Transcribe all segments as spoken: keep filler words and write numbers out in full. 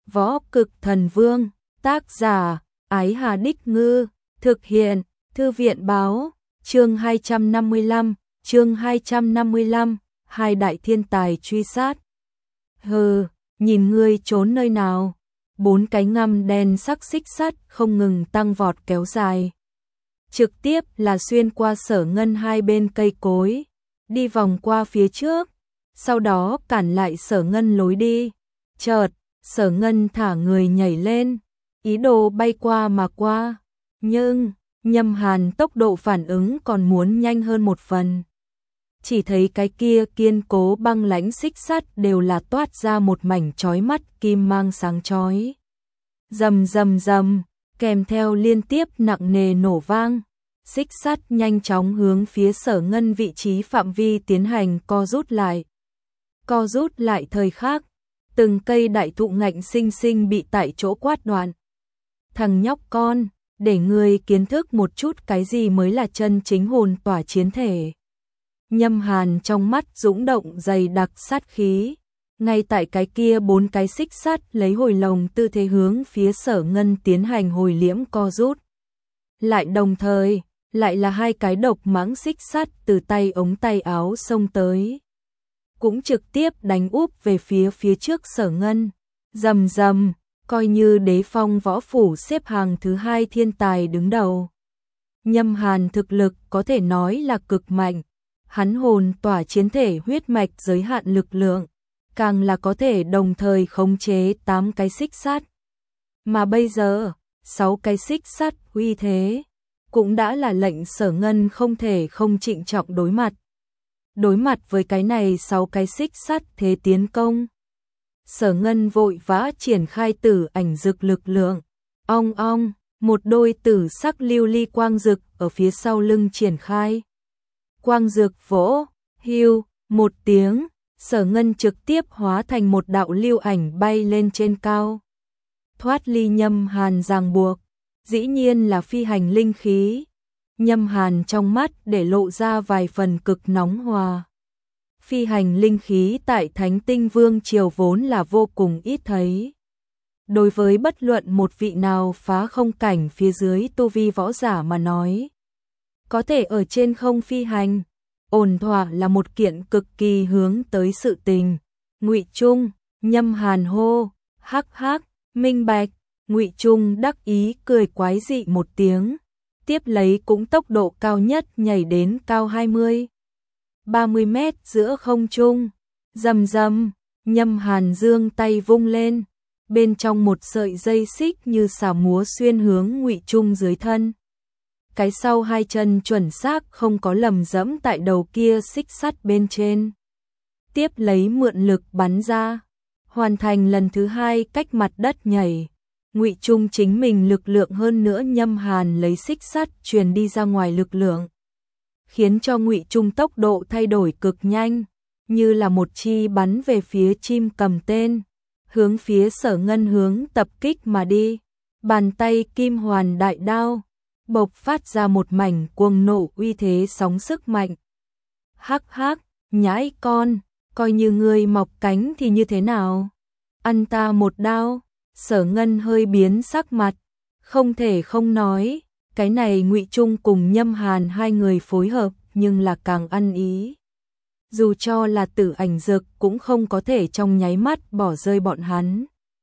Võ Cực Thần Vương, tác giả, Ái Hà Đích Ngư, thực hiện, Thư viện Báo, chương hai trăm năm mươi lăm, chương hai trăm năm mươi lăm, hai đại thiên tài truy sát. Hừ, nhìn ngươi trốn nơi nào? Bốn cái ngăm đen sắc xích sắt không ngừng tăng vọt kéo dài. Trực tiếp là xuyên qua Sở Ngân hai bên cây cối, đi vòng qua phía trước, sau đó cản lại Sở Ngân lối đi. Chợt, Sở Ngân thả người nhảy lên, ý đồ bay qua mà qua, nhưng Nhâm Hàn tốc độ phản ứng còn muốn nhanh hơn một phần. Chỉ thấy cái kia kiên cố băng lãnh xích sắt đều là toát ra một mảnh chói mắt kim mang sáng chói. Rầm rầm rầm, kèm theo liên tiếp nặng nề nổ vang, xích sắt nhanh chóng hướng phía Sở Ngân vị trí phạm vi tiến hành co rút lại. Co rút lại thời khắc, từng cây đại thụ ngạnh sinh sinh bị tại chỗ quát đoạn. Thằng nhóc con, để ngươi kiến thức một chút cái gì mới là chân chính hồn tỏa chiến thể. Nhâm Hàn trong mắt dũng động dày đặc sát khí, ngay tại cái kia bốn cái xích sắt lấy hồi lồng tư thế hướng phía Sở Ngân tiến hành hồi liễm co rút. Lại đồng thời, lại là hai cái độc mãng xích sắt từ tay ống tay áo xông tới, cũng trực tiếp đánh úp về phía phía trước Sở Ngân. Rầm rầm, coi như Đế Phong võ phủ xếp hàng thứ hai thiên tài đứng đầu. Nhâm Hàn thực lực có thể nói là cực mạnh, hắn hồn tỏa chiến thể huyết mạch giới hạn lực lượng, càng là có thể đồng thời khống chế tám cái xích sắt. Mà bây giờ, sáu cái xích sắt uy thế, cũng đã là lệnh Sở Ngân không thể không trịnh trọng đối mặt. Đối mặt với cái này sáu cái xích sắt thế tiến công, Sở Ngân vội vã triển khai tử ảnh dực lực lượng. Ong ong, một đôi tử sắc lưu ly quang dực ở phía sau lưng triển khai. Quang dực vỗ, hưu, một tiếng, Sở Ngân trực tiếp hóa thành một đạo lưu ảnh bay lên trên cao. Thoát ly Nhâm Hàn ràng buộc, dĩ nhiên là phi hành linh khí. Nhâm Hàn trong mắt để lộ ra vài phần cực nóng hòa. Phi hành linh khí tại Thánh Tinh Vương triều vốn là vô cùng ít thấy. Đối với bất luận một vị nào phá không cảnh phía dưới tu vi võ giả mà nói, có thể ở trên không phi hành, ổn thỏa là một kiện cực kỳ hướng tới sự tình. Ngụy Trung, Nhâm Hàn hô, hắc hắc, minh bạch. Ngụy Trung đắc ý cười quái dị một tiếng, tiếp lấy cũng tốc độ cao nhất nhảy đến cao hai mươi, ba mươi mét giữa không trung. Rầm rầm, Nhâm Hàn giương tay vung lên, bên trong một sợi dây xích như xà múa xuyên hướng Ngụy Trung dưới thân. Cái sau hai chân chuẩn xác không có lầm dẫm tại đầu kia xích sắt bên trên. Tiếp lấy mượn lực bắn ra, hoàn thành lần thứ hai cách mặt đất nhảy. Ngụy Trung chính mình lực lượng hơn nữa Nhâm Hàn lấy xích sắt truyền đi ra ngoài lực lượng, khiến cho Ngụy Trung tốc độ thay đổi cực nhanh, như là một chi bắn về phía chim cầm tên, hướng phía Sở Ngân hướng tập kích mà đi. Bàn tay kim hoàn đại đao bộc phát ra một mảnh cuồng nộ uy thế sóng sức mạnh. Hắc hắc, nhãi con, coi như ngươi mọc cánh thì như thế nào? Ăn ta một đao. Sở Ngân hơi biến sắc mặt, không thể không nói, cái này Ngụy Trung cùng Nhâm Hàn hai người phối hợp nhưng là càng ăn ý. Dù cho là tử ảnh dực cũng không có thể trong nháy mắt bỏ rơi bọn hắn.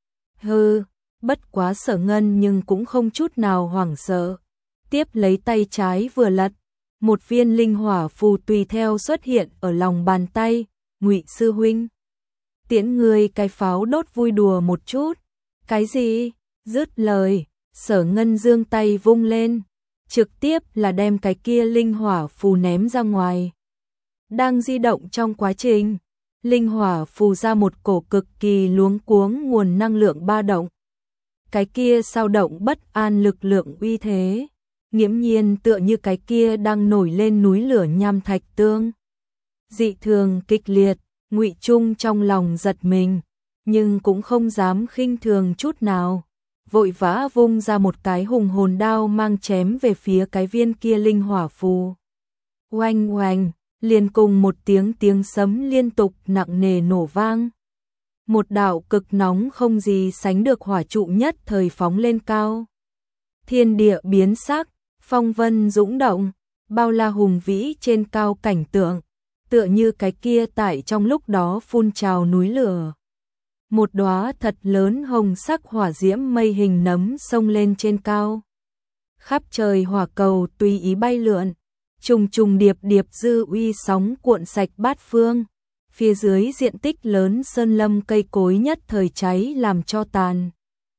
Hừ, bất quá Sở Ngân nhưng cũng không chút nào hoảng sợ. Tiếp lấy tay trái vừa lật, một viên linh hỏa phù tùy theo xuất hiện ở lòng bàn tay. Ngụy sư huynh, tiễn người cái pháo đốt vui đùa một chút. Cái gì? Dứt lời, Sở Ngân giương tay vung lên, trực tiếp là đem cái kia linh hỏa phù ném ra ngoài. Đang di động trong quá trình, linh hỏa phù ra một cổ cực kỳ luống cuống nguồn năng lượng ba động. Cái kia sao động bất an lực lượng uy thế, nghiễm nhiên tựa như cái kia đang nổi lên núi lửa nham thạch tương. Dị thường kịch liệt, Ngụy Trung trong lòng giật mình, nhưng cũng không dám khinh thường chút nào, vội vã vung ra một cái hùng hồn đao mang chém về phía cái viên kia linh hỏa phù. Oanh oanh, liền cùng một tiếng tiếng sấm liên tục nặng nề nổ vang. một đạo cực nóng không gì sánh được hỏa trụ nhất thời phóng lên cao. Thiên địa biến sắc, phong vân dũng động, bao la hùng vĩ trên cao cảnh tượng, tựa như cái kia tại trong lúc đó phun trào núi lửa. Một đóa thật lớn hồng sắc hỏa diễm mây hình nấm xông lên trên cao. Khắp trời hỏa cầu tùy ý bay lượn, trùng trùng điệp điệp dư uy sóng cuộn sạch bát phương. Phía dưới diện tích lớn sơn lâm cây cối nhất thời cháy làm cho tàn.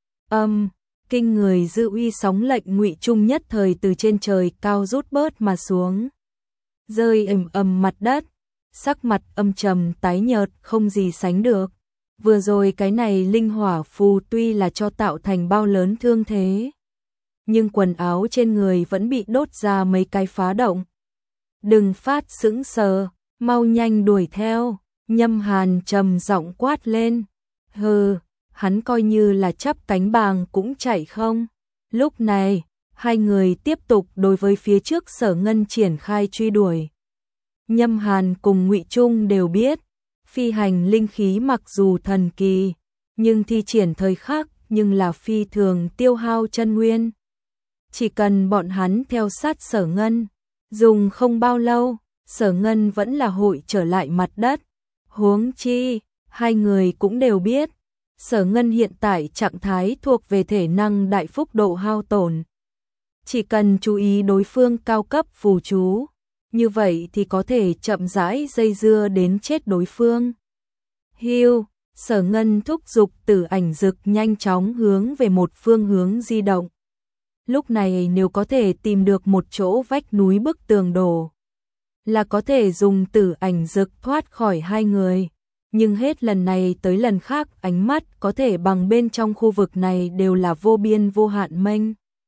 Âm, kinh người dư uy sóng lệnh Ngụy Trung nhất thời từ trên trời cao rút bớt mà xuống. Rơi ầm ầm mặt đất, sắc mặt âm trầm tái nhợt không gì sánh được. Vừa rồi cái này linh hỏa phù tuy là cho tạo thành bao lớn thương thế, nhưng quần áo trên người vẫn bị đốt ra mấy cái phá động. Đừng phát sững sờ, mau nhanh đuổi theo, Nhâm Hàn trầm giọng quát lên. Hừ, hắn coi như là chắp cánh bàng cũng chạy không. Lúc này, hai người tiếp tục đối với phía trước Sở Ngân triển khai truy đuổi. Nhâm Hàn cùng Ngụy Trung đều biết, phi hành linh khí mặc dù thần kỳ, nhưng thi triển thời khắc nhưng là phi thường tiêu hao chân nguyên. Chỉ cần bọn hắn theo sát Sở Ngân, dùng không bao lâu, Sở Ngân vẫn là hội trở lại mặt đất. Huống chi, hai người cũng đều biết, Sở Ngân hiện tại trạng thái thuộc về thể năng đại phúc độ hao tổn. Chỉ cần chú ý đối phương cao cấp phù chú, như vậy thì có thể chậm rãi dây dưa đến chết đối phương. Hiu, Sở Ngân thúc giục Tử Ảnh Dực nhanh chóng hướng về một phương hướng di động. Lúc này nếu có thể tìm được một chỗ vách núi bức tường đổ, là có thể dùng Tử Ảnh Dực thoát khỏi hai người. Nhưng hết lần này tới lần khác ánh mắt có thể bằng bên trong khu vực này đều là vô biên vô hạn mênh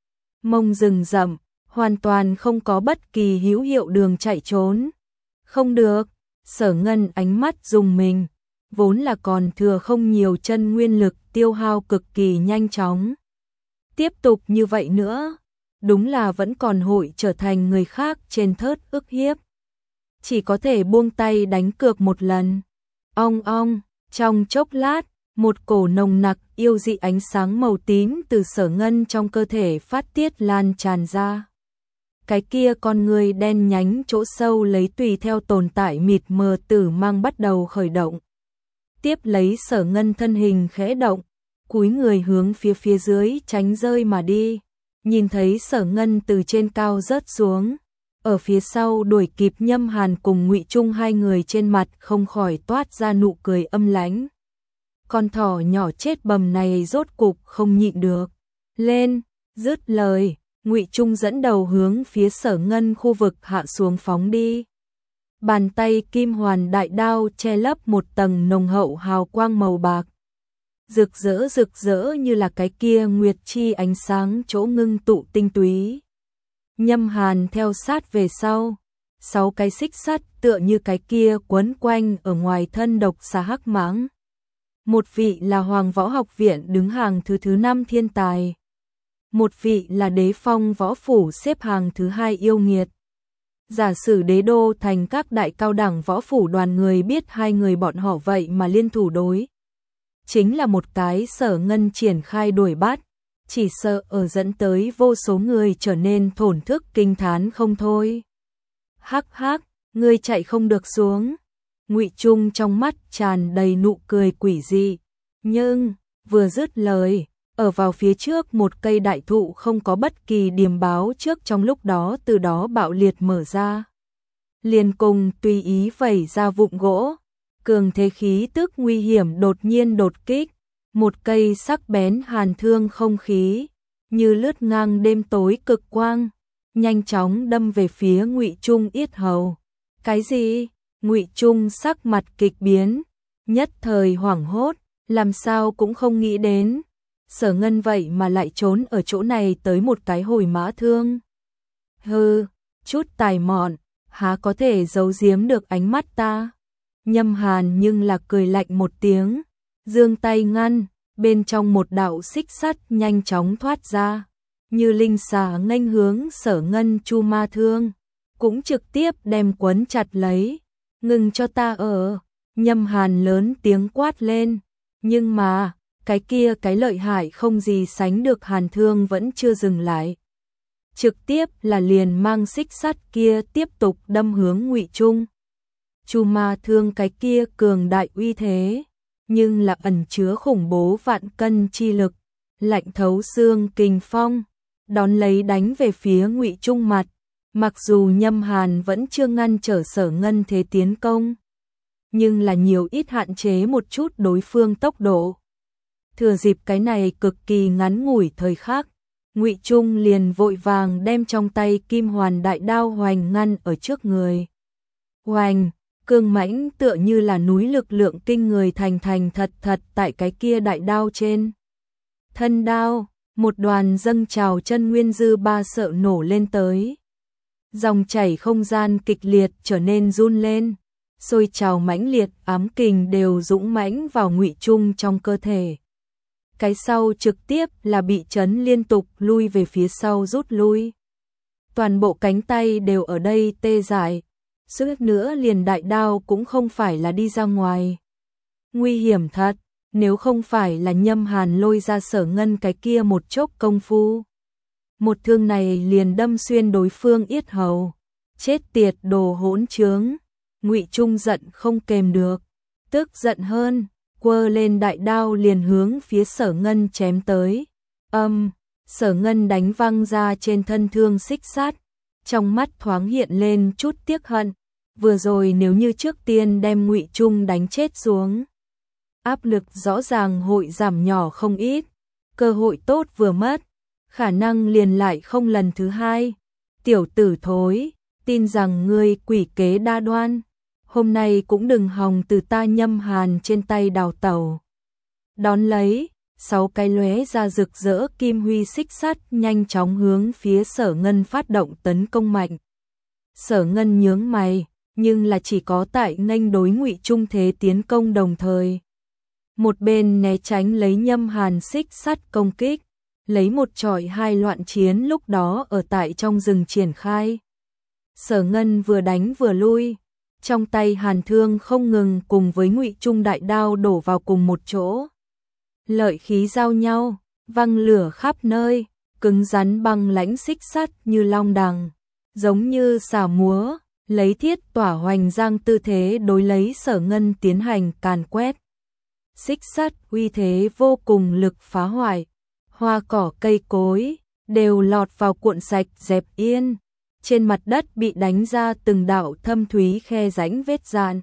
mông rừng rậm, hoàn toàn không có bất kỳ hữu hiệu đường chạy trốn. Không được, Sở Ngân ánh mắt dùng mình, vốn là còn thừa không nhiều chân nguyên lực tiêu hao cực kỳ nhanh chóng. Tiếp tục như vậy nữa, đúng là vẫn còn hội trở thành người khác trên thớt ức hiếp. Chỉ có thể buông tay đánh cược một lần. Ong ong, trong chốc lát, một cổ nồng nặc yêu dị ánh sáng màu tím từ Sở Ngân trong cơ thể phát tiết lan tràn ra. Cái kia con người đen nhánh chỗ sâu lấy tùy theo tồn tại mịt mờ tử mang bắt đầu khởi động. Tiếp lấy Sở Ngân thân hình khẽ động, cúi người hướng phía phía dưới tránh rơi mà đi. Nhìn thấy Sở Ngân từ trên cao rớt xuống, ở phía sau đuổi kịp Nhâm Hàn cùng Ngụy Trung hai người trên mặt không khỏi toát ra nụ cười âm lãnh. Con thỏ nhỏ chết bầm này rốt cục không nhịn được. Lên, dứt lời, Ngụy Trung dẫn đầu hướng phía Sở Ngân khu vực hạ xuống phóng đi. Bàn tay kim hoàn đại đao che lấp một tầng nồng hậu hào quang màu bạc. Rực rỡ rực rỡ như là cái kia nguyệt chi ánh sáng chỗ ngưng tụ tinh túy. Nhâm Hàn theo sát về sau, sáu cái xích sắt tựa như cái kia quấn quanh ở ngoài thân độc xà hắc mãng. Một vị là Hoàng Võ Học Viện đứng hàng thứ thứ năm thiên tài. Một vị là Đế Phong Võ Phủ xếp hàng thứ hai yêu nghiệt. Giả sử Đế Đô thành các đại cao đẳng võ phủ đoàn người biết hai người bọn họ vậy mà liên thủ đối. Chính là một cái Sở Ngân triển khai đuổi bắt, chỉ sợ ở dẫn tới vô số người trở nên thổn thức kinh thán không thôi. Hắc hắc, ngươi chạy không được xuống. Ngụy Trung trong mắt tràn đầy nụ cười quỷ dị, nhưng vừa dứt lời, ở vào phía trước một cây đại thụ không có bất kỳ điềm báo trước trong lúc đó từ đó bạo liệt mở ra. Liền cùng tùy ý vẩy ra vụn gỗ, cường thế khí tức nguy hiểm đột nhiên đột kích, một cây sắc bén hàn thương không khí, như lướt ngang đêm tối cực quang, nhanh chóng đâm về phía Ngụy Trung yết hầu. Cái gì? Ngụy Trung sắc mặt kịch biến, nhất thời hoảng hốt, làm sao cũng không nghĩ đến. Sở Ngân vậy mà lại trốn ở chỗ này tới một cái hồi mã thương. Hừ, chút tài mọn, há có thể giấu giếm được ánh mắt ta. Nhâm Hàn nhưng là cười lạnh một tiếng, giương tay ngăn, bên trong một đạo xích sắt nhanh chóng thoát ra, như linh xà nghênh hướng Sở Ngân chu ma thương, cũng trực tiếp đem quấn chặt lấy. Ngừng cho ta ở. Nhâm Hàn lớn tiếng quát lên, Nhưng mà, cái kia cái lợi hại không gì sánh được Hàn Thương vẫn chưa dừng lại. Trực tiếp là liền mang xích sắt kia tiếp tục đâm hướng Ngụy Trung. Chu Ma Thương cái kia cường đại uy thế, nhưng là ẩn chứa khủng bố vạn cân chi lực, lạnh thấu xương kình phong, đón lấy đánh về phía Ngụy Trung mặt. Mặc dù Nhâm Hàn vẫn chưa ngăn trở Sở Ngân thế tiến công, nhưng là nhiều ít hạn chế một chút đối phương tốc độ. Thừa dịp cái này cực kỳ ngắn ngủi thời khắc, Ngụy Trung liền vội vàng đem trong tay Kim Hoàn đại đao hoành ngăn ở trước người. Hoành, cương mãnh tựa như là núi lực lượng kinh người thành thành thật thật tại cái kia đại đao trên. Thân đao, một đoàn dâng trào chân nguyên dư ba sợ nổ lên tới. Dòng chảy không gian kịch liệt trở nên run lên, sôi trào mãnh liệt ám kình đều dũng mãnh vào Ngụy Trung trong cơ thể. Cái sau trực tiếp là bị chấn liên tục lui về phía sau rút lui. Toàn bộ cánh tay đều ở đây tê dại, suýt nữa liền đại đao cũng không phải là đi ra ngoài. Nguy hiểm thật, nếu không phải là Nhâm Hàn lôi ra Sở Ngân cái kia một chốc công phu. Một thương này liền đâm xuyên đối phương yết hầu. Chết tiệt đồ hỗn trướng. Ngụy Trung giận không kềm được, tức giận hơn, quơ lên đại đao liền hướng phía Sở Ngân chém tới. Âm, Sở Ngân đánh văng ra trên thân thương xích sắt, trong mắt thoáng hiện lên chút tiếc hận, vừa rồi nếu như trước tiên đem Ngụy Trung đánh chết xuống, áp lực rõ ràng hội giảm nhỏ không ít, cơ hội tốt vừa mất, khả năng liền lại không lần thứ hai. Tiểu tử thối, tin rằng ngươi quỷ kế đa đoan, hôm nay cũng đừng hòng từ ta Nhâm Hàn trên tay đào tẩu. Đón lấy, sáu cái lóe ra rực rỡ kim huy xích sắt nhanh chóng hướng phía Sở Ngân phát động tấn công mạnh. Sở Ngân nhướng mày, nhưng là chỉ có tại nghênh đối Ngụy Trung thế tiến công đồng thời. Một bên né tránh lấy Nhâm Hàn xích sắt công kích, lấy một trọi hai loạn chiến lúc đó ở tại trong rừng triển khai. Sở Ngân vừa đánh vừa lui, trong tay Hàn Thương không ngừng cùng với Ngụy Trung đại đao đổ vào cùng một chỗ. Lợi khí giao nhau, văng lửa khắp nơi, cứng rắn băng lãnh xích sắt như long đằng, giống như xà múa, lấy thiết tỏa hoành giang tư thế đối lấy Sở Ngân tiến hành càn quét. Xích sắt uy thế vô cùng lực phá hoại, hoa cỏ cây cối đều lọt vào cuộn sạch dẹp yên, trên mặt đất bị đánh ra từng đạo thâm thúy khe rãnh vết dạn.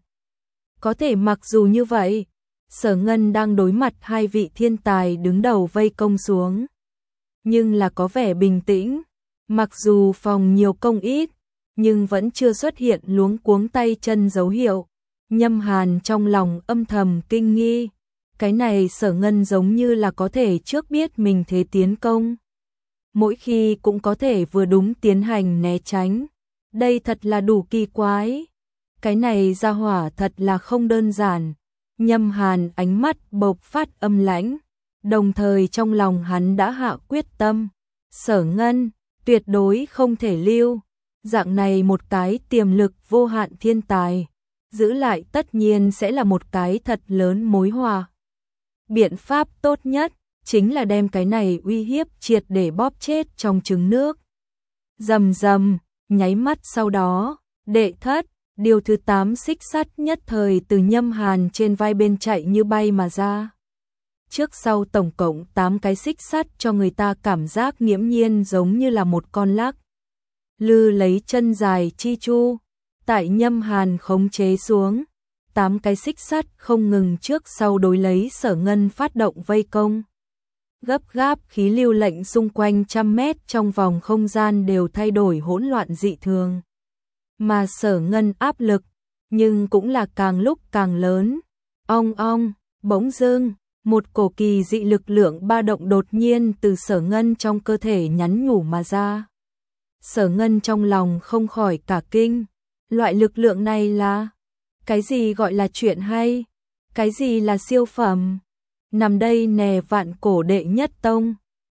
Có thể mặc dù như vậy, Sở Ngân đang đối mặt hai vị thiên tài đứng đầu vây công xuống, nhưng là có vẻ bình tĩnh, mặc dù phòng nhiều công ít, nhưng vẫn chưa xuất hiện luống cuống tay chân dấu hiệu. Nhâm Hàn trong lòng âm thầm kinh nghi, cái này Sở Ngân giống như là có thể trước biết mình thế tiến công, mỗi khi cũng có thể vừa đúng tiến hành né tránh, đây thật là đủ kỳ quái. Cái này ra hỏa thật là không đơn giản. Nhâm Hàn ánh mắt bộc phát âm lãnh, đồng thời trong lòng hắn đã hạ quyết tâm, Sở Ngân tuyệt đối không thể lưu, dạng này một cái tiềm lực vô hạn thiên tài, giữ lại tất nhiên sẽ là một cái thật lớn mối họa. Biện pháp tốt nhất chính là đem cái này uy hiếp triệt để bóp chết trong trứng nước. Rầm rầm, nháy mắt sau đó, đệ thất, điều thứ tám xích sắt nhất thời từ Nhâm Hàn trên vai bên chạy như bay mà ra. Trước sau tổng cộng tám cái xích sắt cho người ta cảm giác nghiễm nhiên giống như là một con lắc lư lấy chân dài chi chu. Tại Nhâm Hàn khống chế xuống, tám cái xích sắt không ngừng trước sau đối lấy Sở Ngân phát động vây công. Gấp gáp khí lưu lệnh xung quanh trăm mét trong vòng không gian đều thay đổi hỗn loạn dị thường. Mà Sở Ngân áp lực, nhưng cũng là càng lúc càng lớn. Ong ong, bỗng dưng, một cổ kỳ dị lực lượng ba động đột nhiên từ Sở Ngân trong cơ thể nhắn nhủ mà ra. Sở Ngân trong lòng không khỏi cả kinh, loại lực lượng này là cái gì gọi là chuyện hay, cái gì là siêu phẩm. Nằm đây nè vạn cổ đệ nhất tông,